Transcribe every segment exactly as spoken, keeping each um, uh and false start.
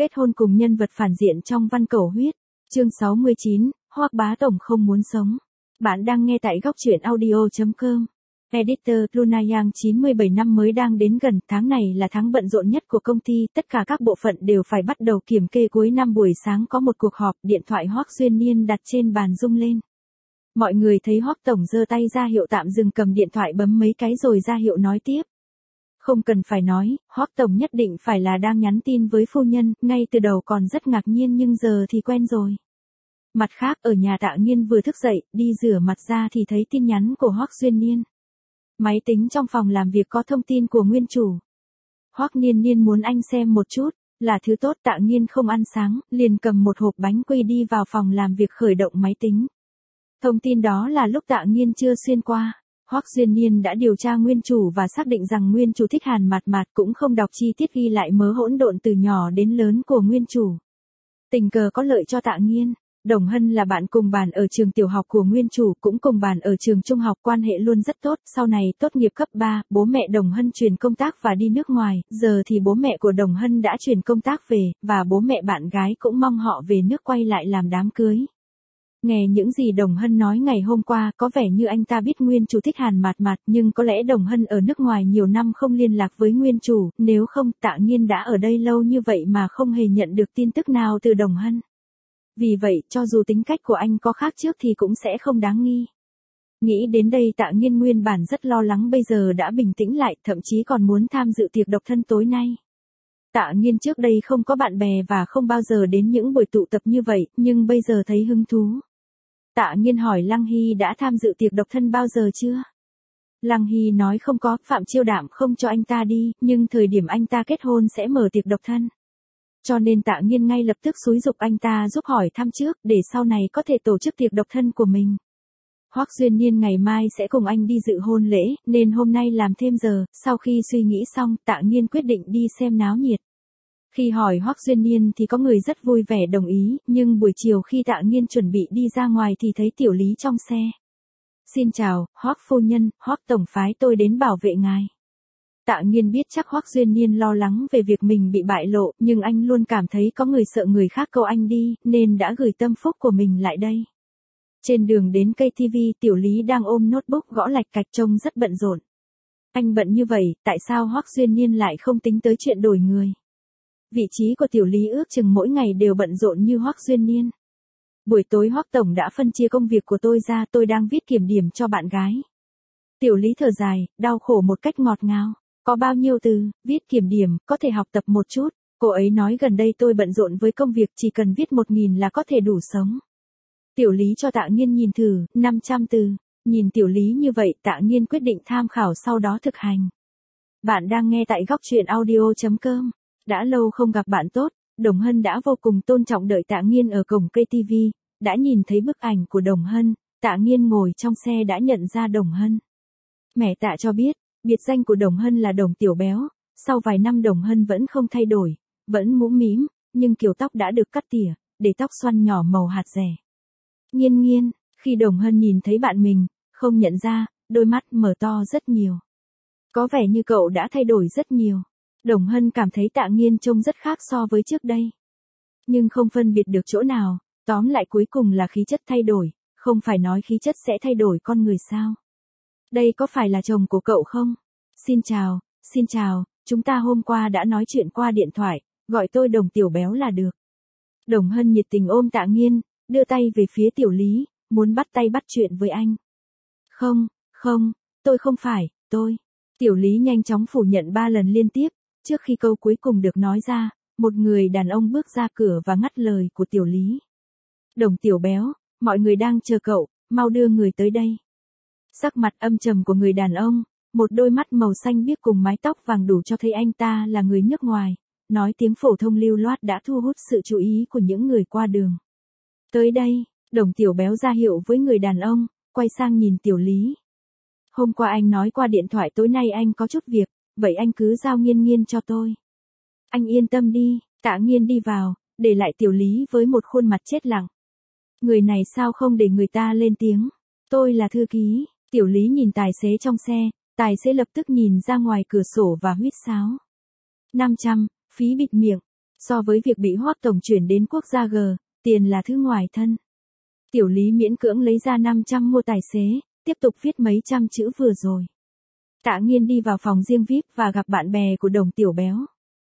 Kết hôn cùng nhân vật phản diện trong Văn Cẩu Huyết. Chương sáu mươi chín, Hoắc Bá Tổng không muốn sống. Bạn đang nghe tại góc truyện audio chấm com. Editor Luna Yang chín mươi bảy năm mới đang đến gần, tháng này là tháng bận rộn nhất của công ty, tất cả các bộ phận đều phải bắt đầu kiểm kê cuối năm. Buổi sáng có một cuộc họp, điện thoại Hoắc Duyên Niên đặt trên bàn rung lên. Mọi người thấy Hoắc Tổng giơ tay ra hiệu tạm dừng, cầm điện thoại bấm mấy cái rồi ra hiệu nói tiếp. Không cần phải nói, Hoắc Tổng nhất định phải là đang nhắn tin với phu nhân, ngay từ đầu còn rất ngạc nhiên nhưng giờ thì quen rồi. Mặt khác, ở nhà Tạ Nghiên vừa thức dậy, đi rửa mặt ra thì thấy tin nhắn của Hoắc Duyên Niên. Máy tính trong phòng làm việc có thông tin của nguyên chủ. Hoắc Niên Niên muốn anh xem một chút, là thứ tốt. Tạ Nghiên không ăn sáng, liền cầm một hộp bánh quy đi vào phòng làm việc khởi động máy tính. Thông tin đó là lúc Tạ Nghiên chưa xuyên qua. Hoắc Duyên Niên đã điều tra nguyên chủ và xác định rằng nguyên chủ thích Hàn Mạt Mạt, cũng không đọc chi tiết ghi lại mớ hỗn độn từ nhỏ đến lớn của nguyên chủ. Tình cờ có lợi cho Tạ Nghiên. Đồng Hân là bạn cùng bàn ở trường tiểu học của nguyên chủ, cũng cùng bàn ở trường trung học, quan hệ luôn rất tốt. Sau này tốt nghiệp cấp ba, bố mẹ Đồng Hân chuyển công tác và đi nước ngoài, giờ thì bố mẹ của Đồng Hân đã chuyển công tác về, và bố mẹ bạn gái cũng mong họ về nước quay lại làm đám cưới. Nghe những gì Đồng Hân nói ngày hôm qua, có vẻ như anh ta biết nguyên chủ thích Hàn Mạt Mạt, nhưng có lẽ Đồng Hân ở nước ngoài nhiều năm không liên lạc với nguyên chủ, nếu không Tạ Nghiên đã ở đây lâu như vậy mà không hề nhận được tin tức nào từ Đồng Hân. Vì vậy, cho dù tính cách của anh có khác trước thì cũng sẽ không đáng nghi. Nghĩ đến đây, Tạ Nghiên nguyên bản rất lo lắng bây giờ đã bình tĩnh lại, thậm chí còn muốn tham dự tiệc độc thân tối nay. Tạ Nghiên trước đây không có bạn bè và không bao giờ đến những buổi tụ tập như vậy, nhưng bây giờ thấy hứng thú. Tạ Nghiên hỏi Lăng Hy đã tham dự tiệc độc thân bao giờ chưa? Lăng Hy nói không có, Phạm Chiêu Đạm không cho anh ta đi, nhưng thời điểm anh ta kết hôn sẽ mở tiệc độc thân. Cho nên Tạ Nghiên ngay lập tức xúi giục anh ta giúp hỏi thăm trước, để sau này có thể tổ chức tiệc độc thân của mình. Hoắc Duyên Niên ngày mai sẽ cùng anh đi dự hôn lễ, nên hôm nay làm thêm giờ. Sau khi suy nghĩ xong, Tạ Nghiên quyết định đi xem náo nhiệt. Khi hỏi Hoắc Duyên Niên thì có người rất vui vẻ đồng ý, nhưng buổi chiều khi Tạ Nghiên chuẩn bị đi ra ngoài thì thấy Tiểu Lý trong xe. Xin chào, Hoắc phu nhân, Hoắc tổng phái tôi đến bảo vệ ngài. Tạ Nghiên biết chắc Hoắc Duyên Niên lo lắng về việc mình bị bại lộ, nhưng anh luôn cảm thấy có người sợ người khác câu anh đi, nên đã gửi tâm phúc của mình lại đây. Trên đường đến cây ti vi, Tiểu Lý đang ôm notebook gõ lạch cạch trông rất bận rộn. Anh bận như vậy, tại sao Hoắc Duyên Niên lại không tính tới chuyện đổi người? Vị trí của Tiểu Lý ước chừng mỗi ngày đều bận rộn như Hoắc Duyên Niên. Buổi tối Hoắc tổng đã phân chia công việc của tôi ra, tôi đang viết kiểm điểm cho bạn gái. Tiểu Lý thở dài, đau khổ một cách ngọt ngào. Có bao nhiêu từ, viết kiểm điểm, có thể học tập một chút. Cô ấy nói gần đây tôi bận rộn với công việc, chỉ cần viết một nghìn là có thể đủ sống. Tiểu Lý cho Tạ Nghiên nhìn thử, năm trăm từ. Nhìn Tiểu Lý như vậy, Tạ Nghiên quyết định tham khảo sau đó thực hành. Bạn đang nghe tại góc truyện audio chấm com. Đã lâu không gặp bạn tốt, Đồng Hân đã vô cùng tôn trọng đợi Tạ Nghiên ở cổng cây ti vi. Đã nhìn thấy bức ảnh của Đồng Hân, Tạ Nghiên ngồi trong xe đã nhận ra Đồng Hân. Mẹ Tạ cho biết, biệt danh của Đồng Hân là Đồng Tiểu Béo. Sau vài năm Đồng Hân vẫn không thay đổi, vẫn mũm mĩm, nhưng kiểu tóc đã được cắt tỉa, để tóc xoăn nhỏ màu hạt rẻ. Nghiên Nghiên, khi Đồng Hân nhìn thấy bạn mình, không nhận ra, đôi mắt mở to rất nhiều. Có vẻ như cậu đã thay đổi rất nhiều. Đồng Hân cảm thấy Tạ Nghiên trông rất khác so với trước đây. Nhưng không phân biệt được chỗ nào, tóm lại cuối cùng là khí chất thay đổi, không phải nói khí chất sẽ thay đổi con người sao? Đây có phải là chồng của cậu không? Xin chào, xin chào, chúng ta hôm qua đã nói chuyện qua điện thoại, gọi tôi Đồng Tiểu Béo là được. Đồng Hân nhiệt tình ôm Tạ Nghiên, đưa tay về phía Tiểu Lý, muốn bắt tay bắt chuyện với anh. Không, không, tôi không phải, tôi. Tiểu Lý nhanh chóng phủ nhận ba lần liên tiếp, trước khi câu cuối cùng được nói ra, một người đàn ông bước ra cửa và ngắt lời của Tiểu Lý. Đồng Tiểu Béo, mọi người đang chờ cậu, mau đưa người tới đây. Sắc mặt âm trầm của người đàn ông, một đôi mắt màu xanh biếc cùng mái tóc vàng đủ cho thấy anh ta là người nước ngoài, nói tiếng phổ thông lưu loát đã thu hút sự chú ý của những người qua đường. Tới đây, Đồng Tiểu Béo ra hiệu với người đàn ông, quay sang nhìn Tiểu Lý. Hôm qua anh nói qua điện thoại tối nay anh có chút việc, vậy anh cứ giao Nghiên Nghiên cho tôi. Anh yên tâm đi. Tạ Nghiên đi vào, để lại Tiểu Lý với một khuôn mặt chết lặng. Người này sao không để người ta lên tiếng? Tôi là thư ký. Tiểu Lý nhìn tài xế trong xe, tài xế lập tức nhìn ra ngoài cửa sổ và huýt sáo. năm trăm, phí bịt miệng. So với việc bị Hoắc tổng chuyển đến quốc gia G, tiền là thứ ngoài thân. Tiểu Lý miễn cưỡng lấy ra năm trăm mua tài xế, tiếp tục viết mấy trăm chữ vừa rồi. Tạ Nghiên đi vào phòng riêng vi ai pi và gặp bạn bè của Đồng Tiểu Béo.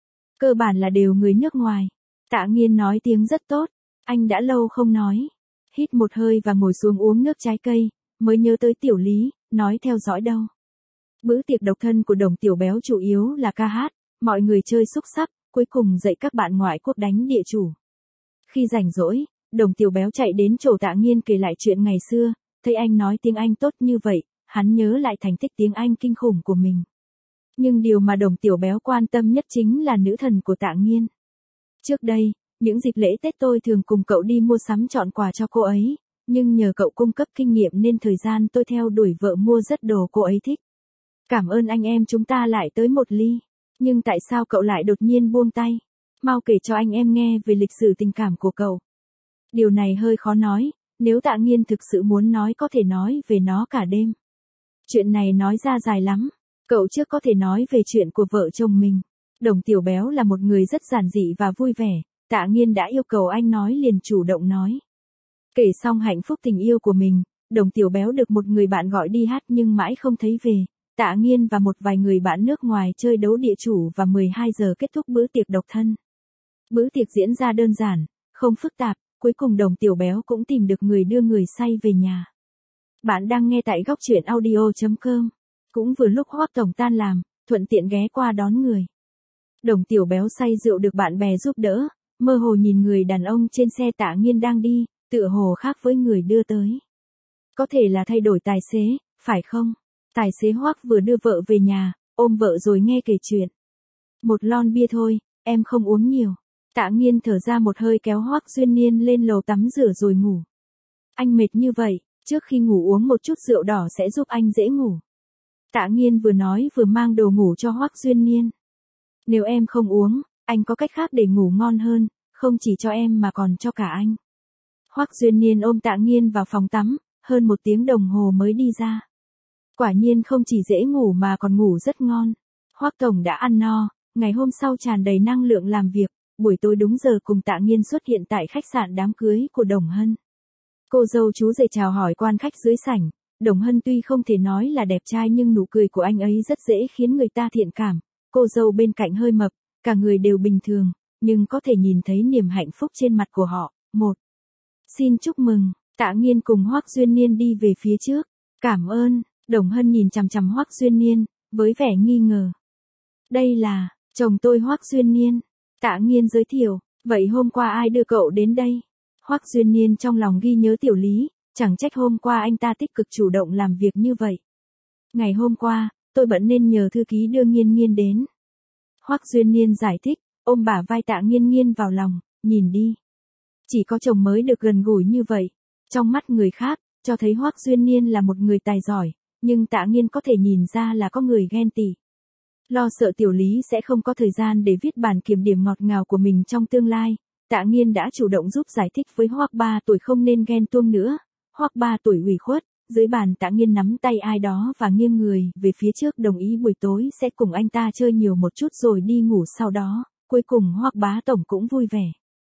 Cơ bản là đều người nước ngoài. Tạ Nghiên nói tiếng rất tốt, anh đã lâu không nói. Hít một hơi và ngồi xuống uống nước trái cây, mới nhớ tới Tiểu Lý, nói theo dõi đâu. Bữa tiệc độc thân của Đồng Tiểu Béo chủ yếu là ca hát, mọi người chơi xúc xắc, cuối cùng dạy các bạn ngoại quốc đánh địa chủ. Khi rảnh rỗi, Đồng Tiểu Béo chạy đến chỗ Tạ Nghiên kể lại chuyện ngày xưa, thấy anh nói tiếng Anh tốt như vậy, hắn nhớ lại thành tích tiếng Anh kinh khủng của mình. Nhưng điều mà Đồng Tiểu Béo quan tâm nhất chính là nữ thần của Tạ Nghiên. Trước đây, những dịp lễ Tết tôi thường cùng cậu đi mua sắm chọn quà cho cô ấy, nhưng nhờ cậu cung cấp kinh nghiệm nên thời gian tôi theo đuổi vợ mua rất đồ cô ấy thích. Cảm ơn anh em chúng ta lại tới một ly. Nhưng tại sao cậu lại đột nhiên buông tay? Mau kể cho anh em nghe về lịch sử tình cảm của cậu. Điều này hơi khó nói, nếu Tạ Nghiên thực sự muốn nói có thể nói về nó cả đêm. Chuyện này nói ra dài lắm, cậu trước có thể nói về chuyện của vợ chồng mình. Đồng Tiểu Béo là một người rất giản dị và vui vẻ, Tạ Nghiên đã yêu cầu anh nói liền chủ động nói. Kể xong hạnh phúc tình yêu của mình, Đồng Tiểu Béo được một người bạn gọi đi hát nhưng mãi không thấy về. Tạ Nghiên và một vài người bạn nước ngoài chơi đấu địa chủ và mười hai giờ kết thúc bữa tiệc độc thân. Bữa tiệc diễn ra đơn giản, không phức tạp, cuối cùng Đồng Tiểu Béo cũng tìm được người đưa người say về nhà. Bạn đang nghe tại góc truyện audio chấm com. Cũng vừa lúc Hoắc tổng tan làm, thuận tiện ghé qua đón người. Đồng Tiểu Béo say rượu được bạn bè giúp đỡ, mơ hồ nhìn người đàn ông trên xe Tạ Nghiên đang đi, tựa hồ khác với người đưa tới. Có thể là thay đổi tài xế, phải không? Tài xế Hoắc vừa đưa vợ về nhà, ôm vợ rồi nghe kể chuyện. Một lon bia thôi, em không uống nhiều. Tạ Nghiên thở ra một hơi kéo Hoắc Duyên Niên lên lầu tắm rửa rồi ngủ. Anh mệt như vậy, trước khi ngủ uống một chút rượu đỏ sẽ giúp anh dễ ngủ. Tạ Nghiên vừa nói vừa mang đồ ngủ cho Hoắc Duyên Niên. Nếu em không uống, anh có cách khác để ngủ ngon hơn, không chỉ cho em mà còn cho cả anh. Hoắc Duyên Niên ôm Tạ Nghiên vào phòng tắm, hơn một tiếng đồng hồ mới đi ra. Quả nhiên không chỉ dễ ngủ mà còn ngủ rất ngon. Hoắc tổng đã ăn no, ngày hôm sau tràn đầy năng lượng làm việc, buổi tối đúng giờ cùng Tạ Nghiên xuất hiện tại khách sạn đám cưới của Đồng Hân. Cô dâu chú rể chào hỏi quan khách dưới sảnh, Đồng Hân tuy không thể nói là đẹp trai nhưng nụ cười của anh ấy rất dễ khiến người ta thiện cảm. Cô dâu bên cạnh hơi mập, cả người đều bình thường, nhưng có thể nhìn thấy niềm hạnh phúc trên mặt của họ. Một. Xin chúc mừng, Tạ Nghiên cùng Hoắc Duyên Niên đi về phía trước. Cảm ơn. Đồng Hân nhìn chằm chằm Hoắc Duyên Niên, với vẻ nghi ngờ. Đây là, chồng tôi Hoắc Duyên Niên. Tạ Nghiên giới thiệu, vậy hôm qua ai đưa cậu đến đây? Hoắc Duyên Niên trong lòng ghi nhớ Tiểu Lý, chẳng trách hôm qua anh ta tích cực chủ động làm việc như vậy. Ngày hôm qua, tôi bận nên nhờ thư ký đưa Nghiên Nghiên đến. Hoắc Duyên Niên giải thích, ôm bả vai Tạ Nghiên Nghiên vào lòng, nhìn đi. Chỉ có chồng mới được gần gũi như vậy. Trong mắt người khác, cho thấy Hoắc Duyên Niên là một người tài giỏi. Nhưng Tạ Nghiên có thể nhìn ra là có người ghen tị. Lo sợ Tiểu Lý sẽ không có thời gian để viết bản kiểm điểm ngọt ngào của mình trong tương lai, Tạ Nghiên đã chủ động giúp giải thích với Hoắc ba tuổi không nên ghen tuông nữa. Hoắc ba tuổi ủy khuất, dưới bàn Tạ Nghiên nắm tay ai đó và nghiêng người về phía trước đồng ý buổi tối sẽ cùng anh ta chơi nhiều một chút rồi đi ngủ sau đó, cuối cùng Hoắc bá tổng cũng vui vẻ.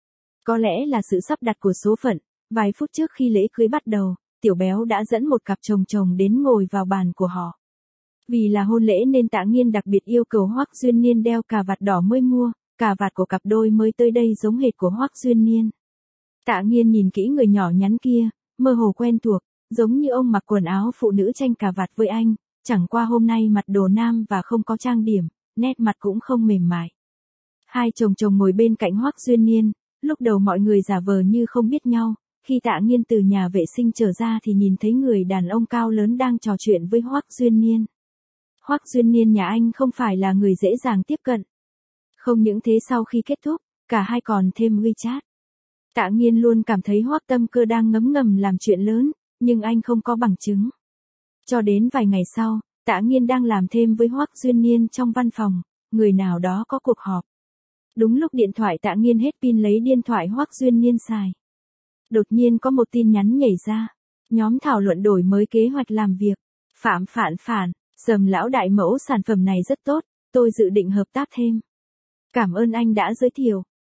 Có lẽ là sự sắp đặt của số phận, vài phút trước khi lễ cưới bắt đầu, Tiểu Béo đã dẫn một cặp chồng chồng đến ngồi vào bàn của họ. Vì là hôn lễ nên Tạ Nghiên đặc biệt yêu cầu Hoắc Duyên Niên đeo cà vạt đỏ mới mua, cà vạt của cặp đôi mới tới đây giống hệt của Hoắc Duyên Niên. Tạ Nghiên nhìn kỹ người nhỏ nhắn kia, mơ hồ quen thuộc, giống như ông mặc quần áo phụ nữ tranh cà vạt với anh, chẳng qua hôm nay mặc đồ nam và không có trang điểm, nét mặt cũng không mềm mại. Hai chồng chồng ngồi bên cạnh Hoắc Duyên Niên, lúc đầu mọi người giả vờ như không biết nhau. Khi Tạ Nghiên từ nhà vệ sinh trở ra thì nhìn thấy người đàn ông cao lớn đang trò chuyện với Hoắc Duyên Niên. Hoắc Duyên Niên nhà anh không phải là người dễ dàng tiếp cận. Không những thế sau khi kết thúc, cả hai còn thêm WeChat. Tạ Nghiên luôn cảm thấy Hoắc Tâm Cơ đang ngấm ngầm làm chuyện lớn, nhưng anh không có bằng chứng. Cho đến vài ngày sau, Tạ Nghiên đang làm thêm với Hoắc Duyên Niên trong văn phòng, người nào đó có cuộc họp. Đúng lúc điện thoại Tạ Nghiên hết pin lấy điện thoại Hoắc Duyên Niên xài. Đột nhiên có một tin nhắn nhảy ra. Nhóm thảo luận đổi mới kế hoạch làm việc. Phạm Phản Phản, Sầm lão đại mẫu sản phẩm này rất tốt, tôi dự định hợp tác thêm. Cảm ơn anh đã giới thiệu.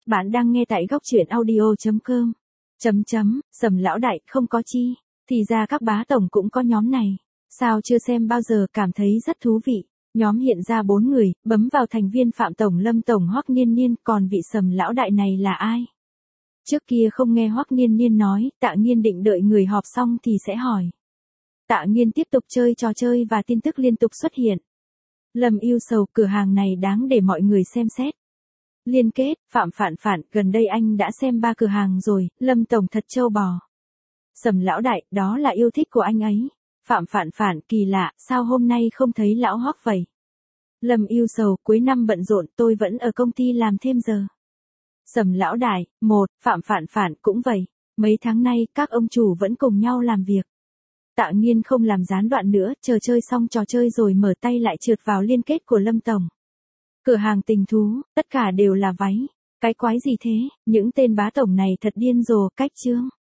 Bạn đang nghe tại góc truyện audio.com. Chấm chấm, Sầm lão đại, không có chi. Thì ra các bá tổng cũng có nhóm này. Sao chưa xem bao giờ, cảm thấy rất thú vị. Nhóm hiện ra bốn người, bấm vào thành viên Phạm Tổng, Lâm Tổng, Hoắc Niên Niên, còn vị Sầm lão đại này là ai? Trước kia không nghe Hoắc Niên Niên nói, Tạ Nghiên định đợi người họp xong thì sẽ hỏi. Tạ Nghiên tiếp tục chơi trò chơi và tin tức liên tục xuất hiện. Lâm yêu sầu, cửa hàng này đáng để mọi người xem xét. Liên kết, Phạm Phản Phản, gần đây anh đã xem ba cửa hàng rồi, Lâm Tổng thật trâu bò. Sầm lão đại, đó là yêu thích của anh ấy. Phạm Phản Phản, kỳ lạ, sao hôm nay không thấy lão Hoắc vậy? Lâm yêu sầu, cuối năm bận rộn, tôi vẫn ở công ty làm thêm giờ. Sầm lão đại, một, Phạm Phản Phản cũng vậy. Mấy tháng nay, các ông chủ vẫn cùng nhau làm việc. Tạ Nghiên không làm gián đoạn nữa, chờ chơi xong trò chơi rồi mở tay lại trượt vào liên kết của Lâm Tổng. Cửa hàng tình thú, tất cả đều là váy. Cái quái gì thế, những tên bá tổng này thật điên rồ, cách chương.